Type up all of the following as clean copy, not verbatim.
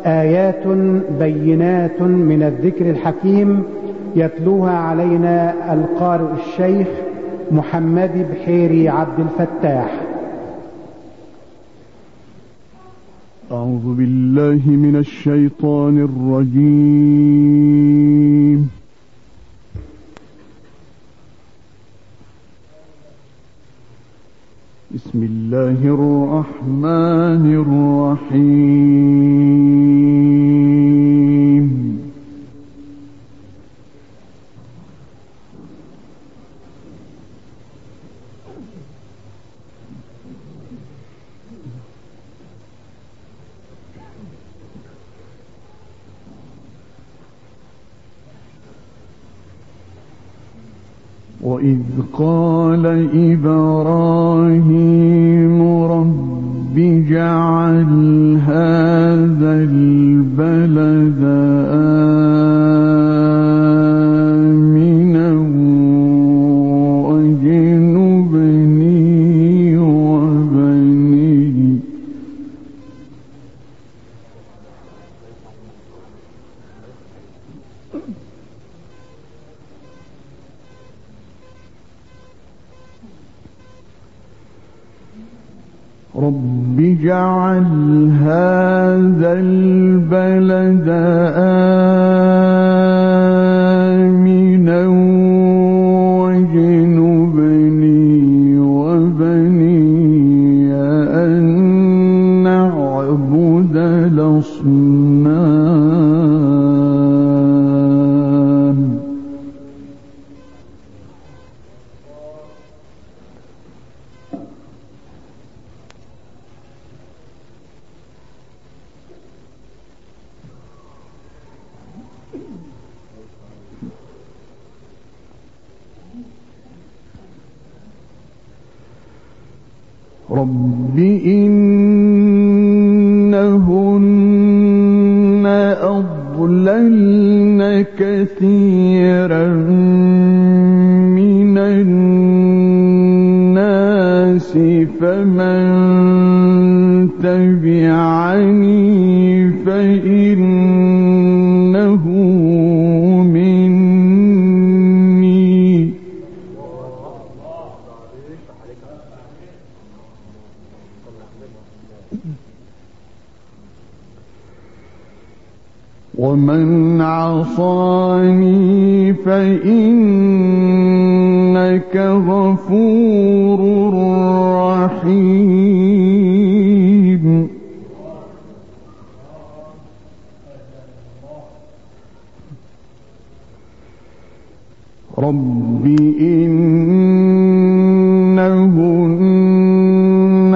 آيات بينات من الذكر الحكيم، يتلوها علينا القارئ الشيخ محمد بحيري عبد الفتاح. أعوذ بالله من الشيطان الرجيم. بسم الله الرحمن الرحيم. وإذ قال إبراهيم رب اجعل هذا البلد آمنا واجنبني وبني. رب اجعل هذا البلد آمنا واجنبني وبني أن نعبد الأصنام. رب إنهن أضللن كثيرا من الناس فمن تبعني فإنه مني ومن عصاني فإنك غفور رحيم. رب إنهن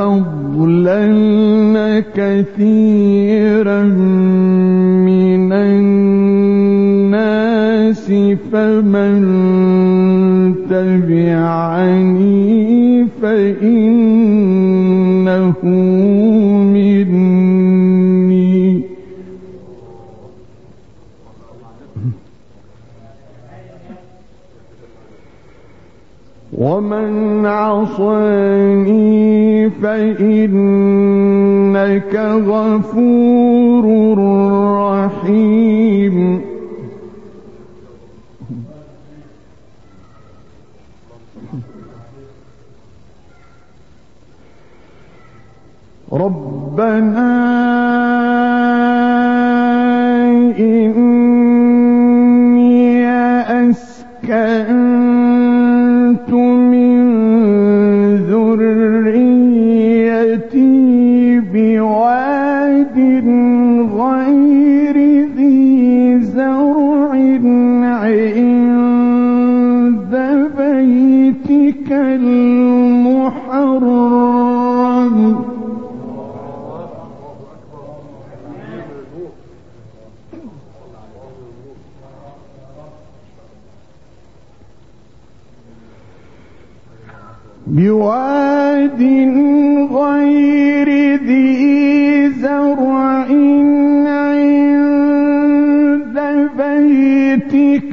أضللن كثيرا من الناس فمن تبعني فإنه مني ومن عصاني فإنك غفور رحيم. ربنا إني أسكنت من ذريتي بواد غير ذي زرع عند بيتك المحرم بواد غير ذي زرع عند بيتك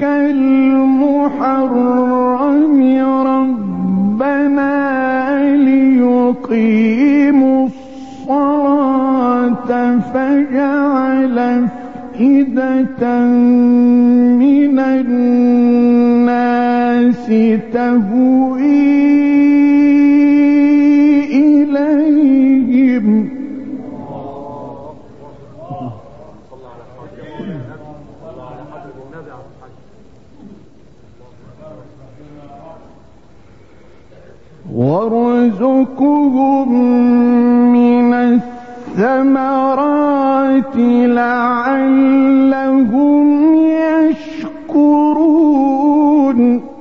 المحرم ربنا ليقيموا الصلاة فاجعل فجعل أفئدة من الناس تهوي إليهم وارزقهم من الثمرات لعلهم يشكرون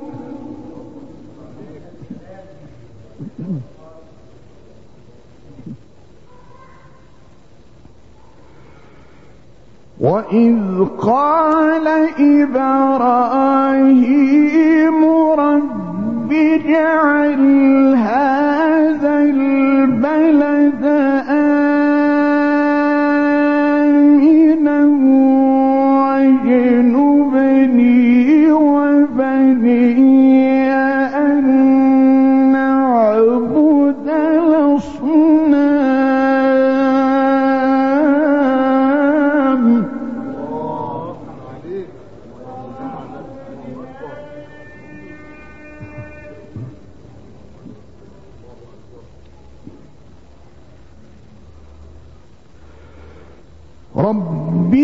وإذ قال إبراهيم رب اجعل هذا البلد آمنا واجنبني وبني أن نعبد الأصنام رب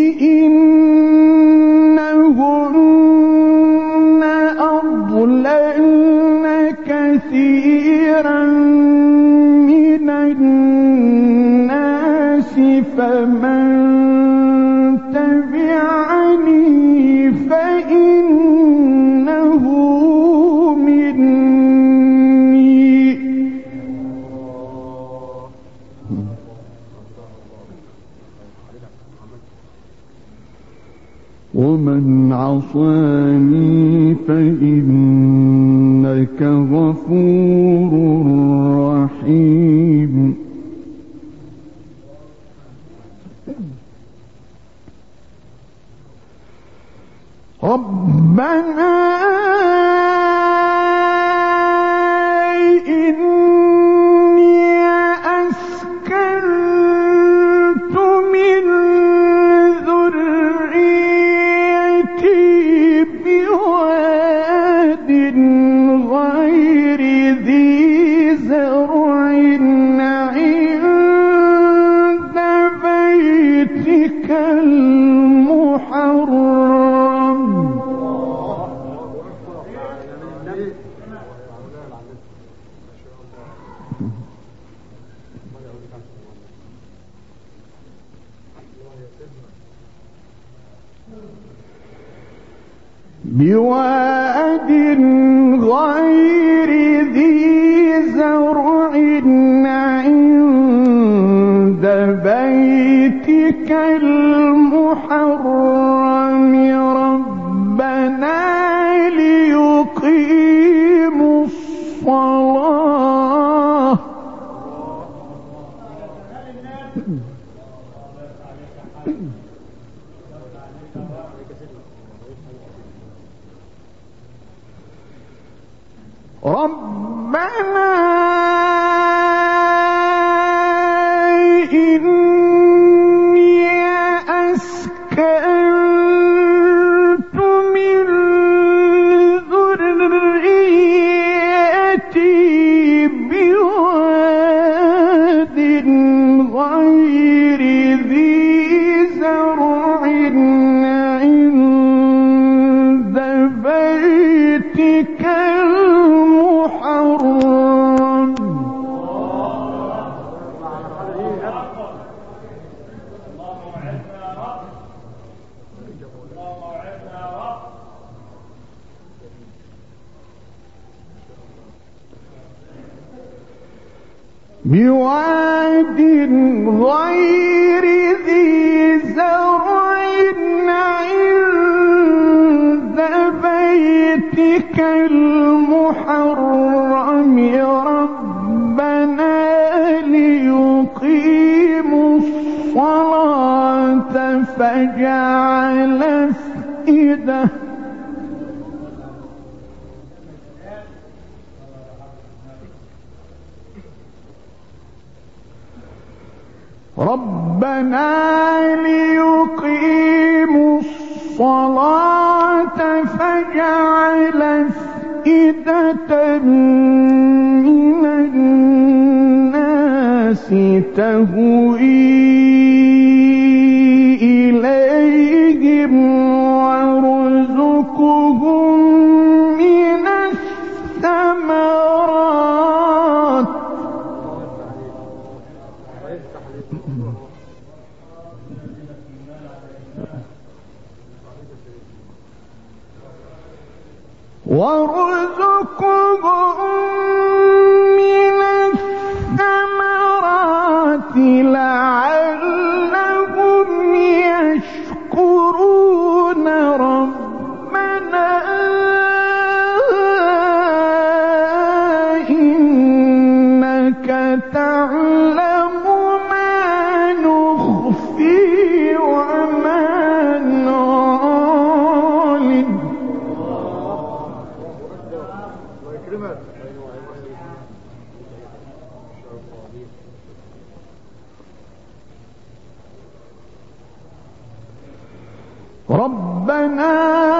إنهن أضللن كثيرا من الناس فمن تبعني فإنه مني ومن عصاني فإنك غفور رحيم ربنا إني أسكنت من ذريتي بواد غير ذي زرع عند بيتك المحرم بواد غير ذي زرع عند بيتك المحرم ربنا ليقيموا الصلاة ربنا إني أسكنت من ذريتي بواد غير ذي زرع عند بيتك المحرم بواد غير ذي زرع عند بيتك المحرم ربنا ليقيموا الصلاة فجعل أفئدة ربنا ليقيموا الصلاة فاجعل أفئدة من الناس تهوي إليهم وارزقهم من الثمرات لعلهم يشكرون ربنا إنك تعلم ما نخفي وما نعلن ربنا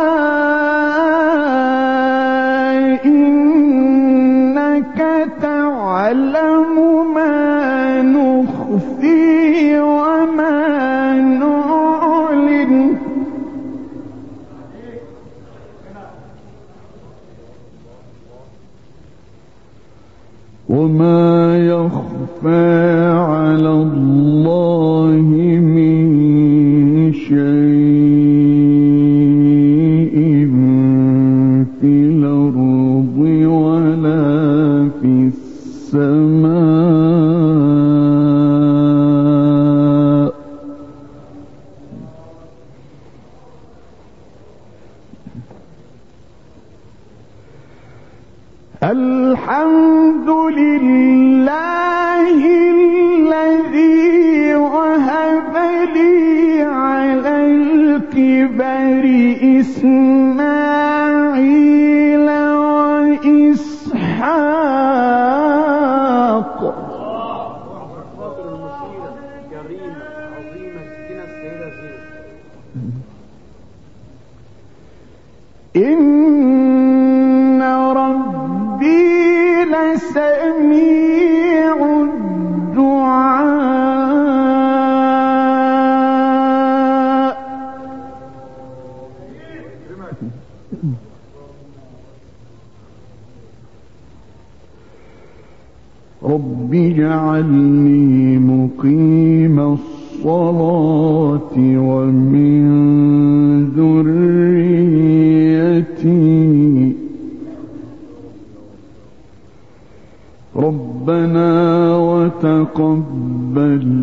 إنك تعلم ما نخفي وما نعلن وما يخفى على الله من شيء في الأرض ولا في السماء الحمد لله الذي وهب لي على الكبر إسماعيل وإسحاق إن ربي لسميع الدعاء رب اجعلني مقيم الصلاة ومن ذريتي ربنا وتقبل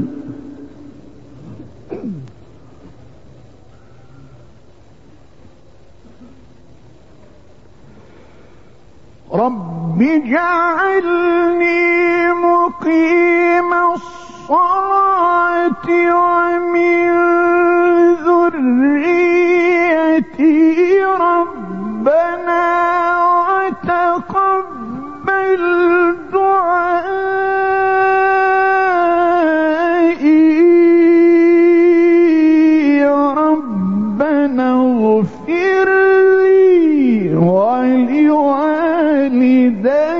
رب اجعلني مقيم الصلاة ومن ذريتي ربنا وتقبل دعائي ربنا اغفر لي ولوالدي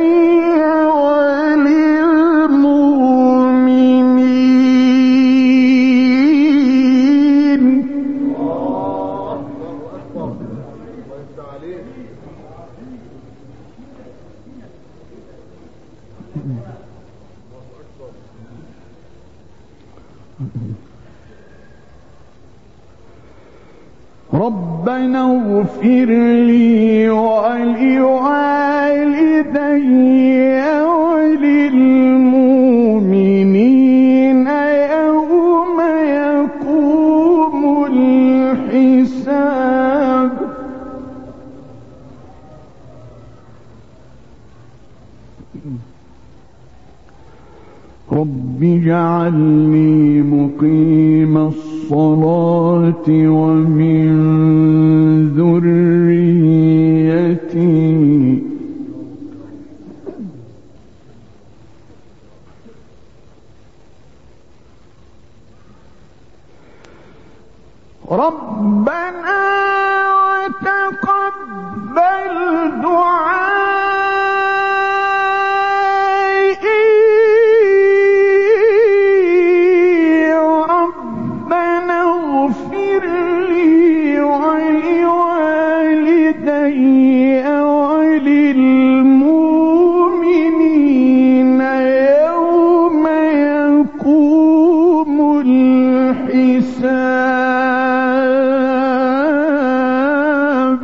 وللمؤمنين ربنا اغفر لي ولوالدي وللمؤمنين يوم يقوم الحساب رب اجعلني مقيم الصلاة ومن ذريتي ربنا وتقبل دعائي ربنا اغفر لي ولوالدي وللمؤمنين يوم يقوم الحساب.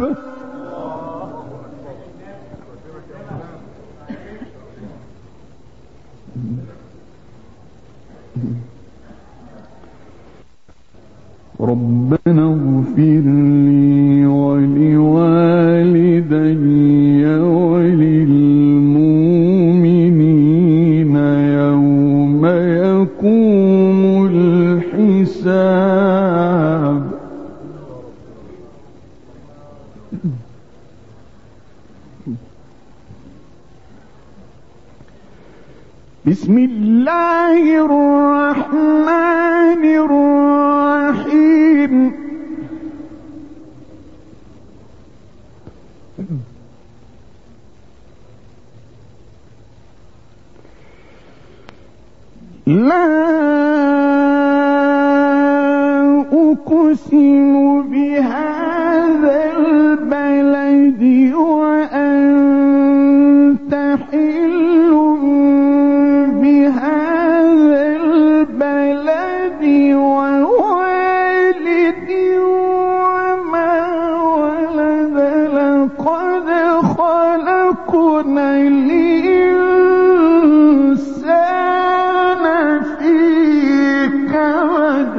ربنا اغفر لي ولوالدي وللمؤمنين يوم يقوم الحساب. بسم الله الرحمن الرحيم. لا أقسم بهذا البلد وأنت حل بهذا البلد ووالد وما ولد لقد خلقنا الإنسان في كبد.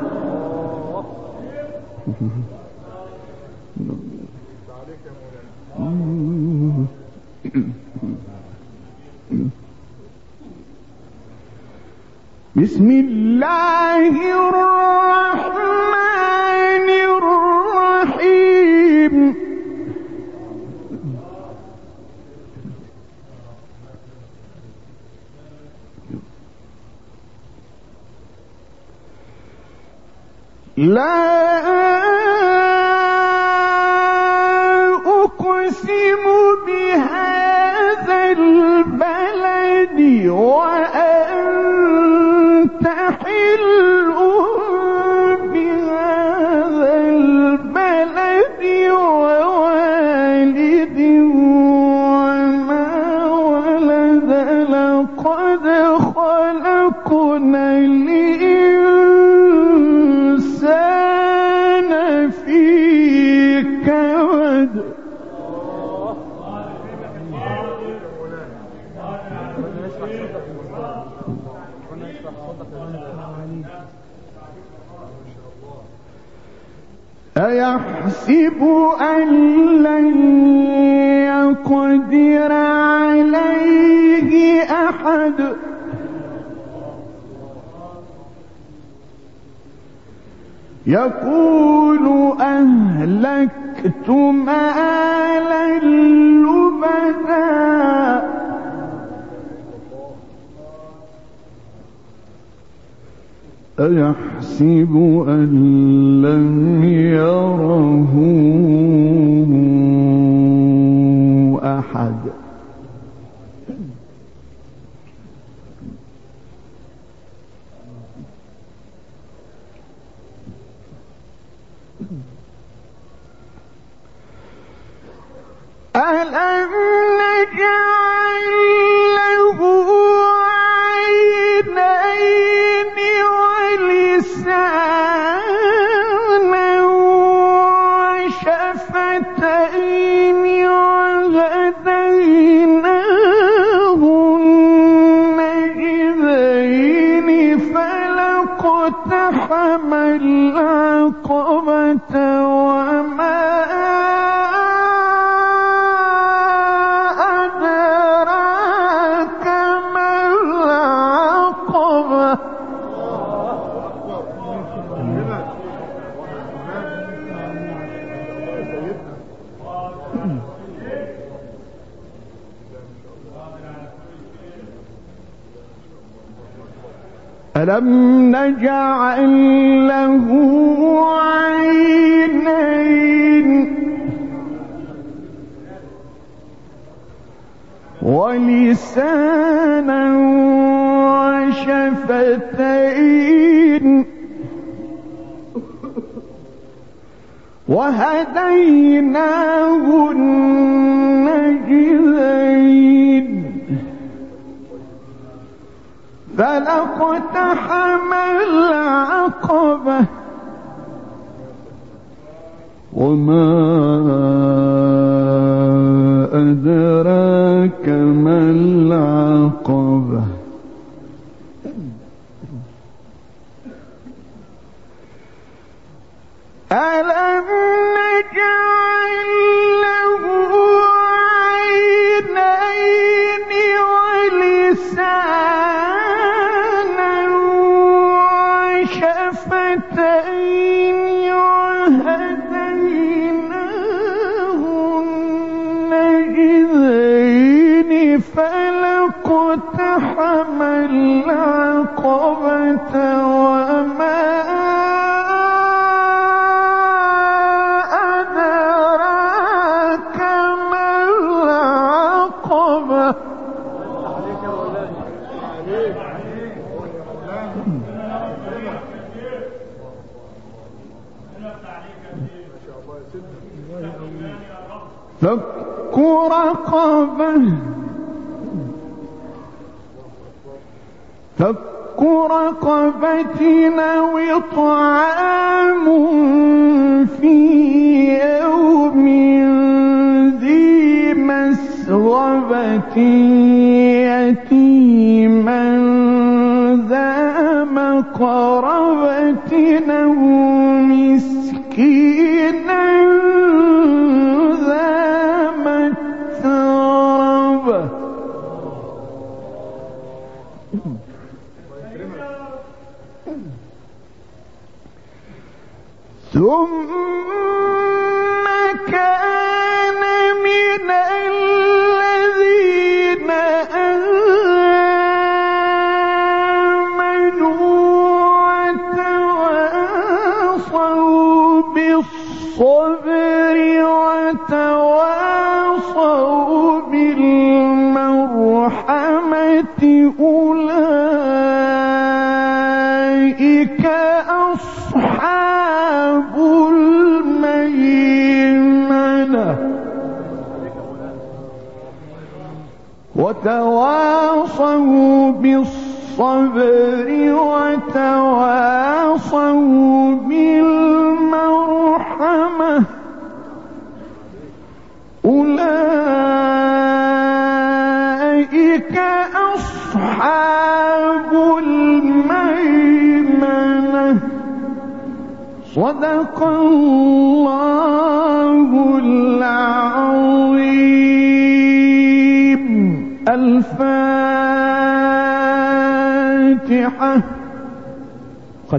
بسم الله الرحمن الرحيم. لا أقسم بهذا البلد وأنت حل بهذا البلد ووالد وما ولد لقد خلقنا الإنسان في كبد. أيحسب أن لن يقدر عليه أحد يقول أهلكت مالا لبدا أيحسب أن لم يره أحد ألم نجعل له عينين ولسانا وشفتين وهديناه النجدين فلاقتحم العقبة وما ألم نجعل له ولسانا وشفتين وهديناه النجدين فلاقتحم العقبة وما أدراك ما العقبة ألم نجعل له عينين ولسانا وشفتين وهديناه النجدين فلاقتحم العقبة وما فك رقبة أو إطعام في يوم ذي مسغبة يتيما ذا مقربة أو مسكينا ذا متربة ثم كان من الذين آمنوا وتواصوا بالصبر وتواصوا بالمرحمة أولئك أصحاب الميمنة وتواصوا بالصبر وتواصوا بالمرحمة أولئك أصحاب الميمنة صدق الله العظيم. الفاتحة.